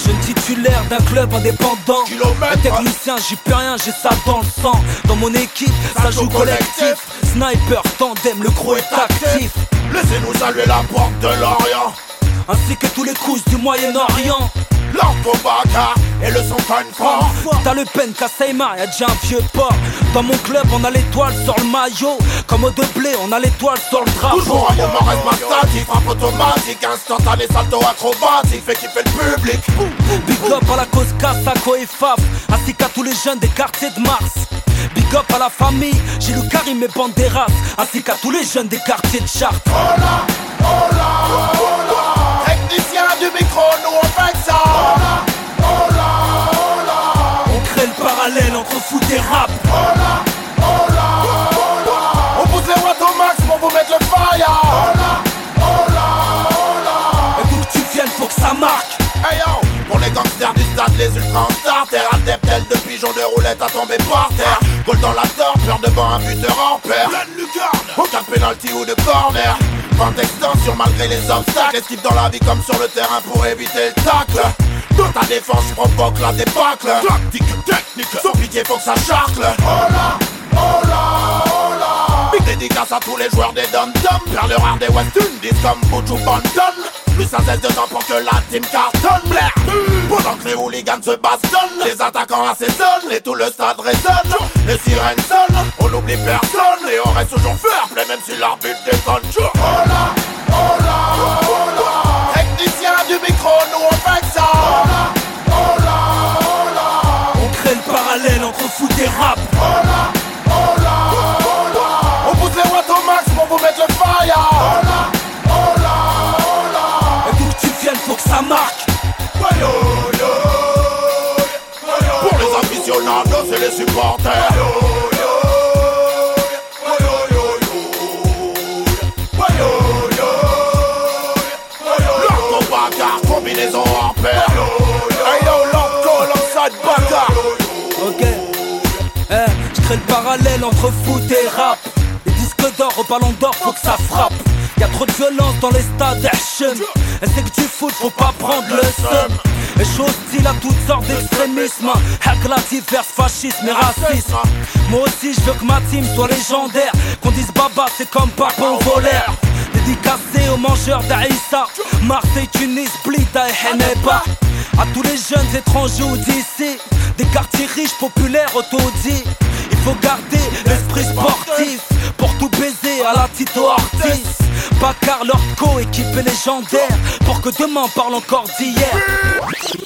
Jeune titulaire d'un club indépendant. Un technicien, j'y peux rien, j'ai ça dans le sang. Dans mon équipe, ça joue collectif. Sniper, tandem, le crew est actif. Laissez-nous saluer la porte de l'Orient, ainsi que tous les couches du Moyen-Orient. l'Ortobaka et le son confort. T'as le pen, Kassaïma, y'a déjà un vieux port. Dans mon club, on a l'étoile sur le maillot. Comme au de blé, on a l'étoile sur le drapeau. Toujours un moment reste statique, frappe automatique, instantané, salto acrobatique, fait kiffer le public. Big up à la cause Kassako et Faf, ainsi qu'à tous les jeunes des quartiers de Mars. Big up à la famille, j'ai le Karim et Banderas, ainsi qu'à tous les jeunes des quartiers de Chartres. Hola, hola, hola. Technicien du micro, nous on fait ça. Hola, hola, hola. On crée le parallèle entre foot et rap. Hola, hola, hola. On pousse les watts au max pour vous mettre le fire. Hola, hola, hola. Et d'où que tu viennes, faut que ça marque. Hey yo, pour les gangsters du stade, les ultras en starter, adeptes tels de pigeons de roulette à tomber par terre. Goal dans la torpeur devant un buteur en paire. Pleine lucarne, aucun penalty ou de corner. 20 extensions malgré les obstacles. Esquive dans la vie comme sur le terrain pour éviter le tacle. Dans ta défense, provoque la débâcle. Tactique, technique, sans pitié faut que ça charcle. Hola, hola, hola. Big dédicace à tous les joueurs des dom-dom. Perle rare des West Indies comme Buju Banton. Plus un zeste de temps pour que la team cartonne. Blair. Pendant que les hooligans se bastonnent, les attaquants assaisonnent et tout le stade résonne. Les sirènes sonnent, on n'oublie personne et on reste toujours fair play même si l'arbitre déconne. Hola, hola, hola. Technicien du micro, nous on fait ça. Hola, hola, hola. On crée le parallèle entre foot et rap. Hola, hola, hola. On pousse les watts au max pour vous mettre le fire. Hola, hola, hola. Et d'où que tu viennes, faut que ça marque. Pour les aficionados et les supporters. L'Ortobaka, combinaison en paire. Hey yo, l'Orto, l'Offside Baka. Ok, je crée le parallèle entre foot et rap. Les disques d'or au ballon d'or, faut que ça frappe. Y'a trop de violence dans les stades action. Et c'est que du foot, faut pas prendre le seum. Et je suis hostile à toutes sortes d'extrémisme. Hakla divers, fascisme et racisme. Moi aussi je veux que ma team soit légendaire. Qu'on dise baba c'est comme Papon voleur. Dédicacé aux mangeurs d'Aïssa, Marseille, Tunis, Blida et Heneba. À tous les jeunes étrangers ou d'ici, des quartiers riches, populaires, autodits. Il faut garder l'esprit sportif pour tout baiser à la Tito Ortiz. Bacar, Lordco, équipé légendaire pour que demain on parle encore d'hier.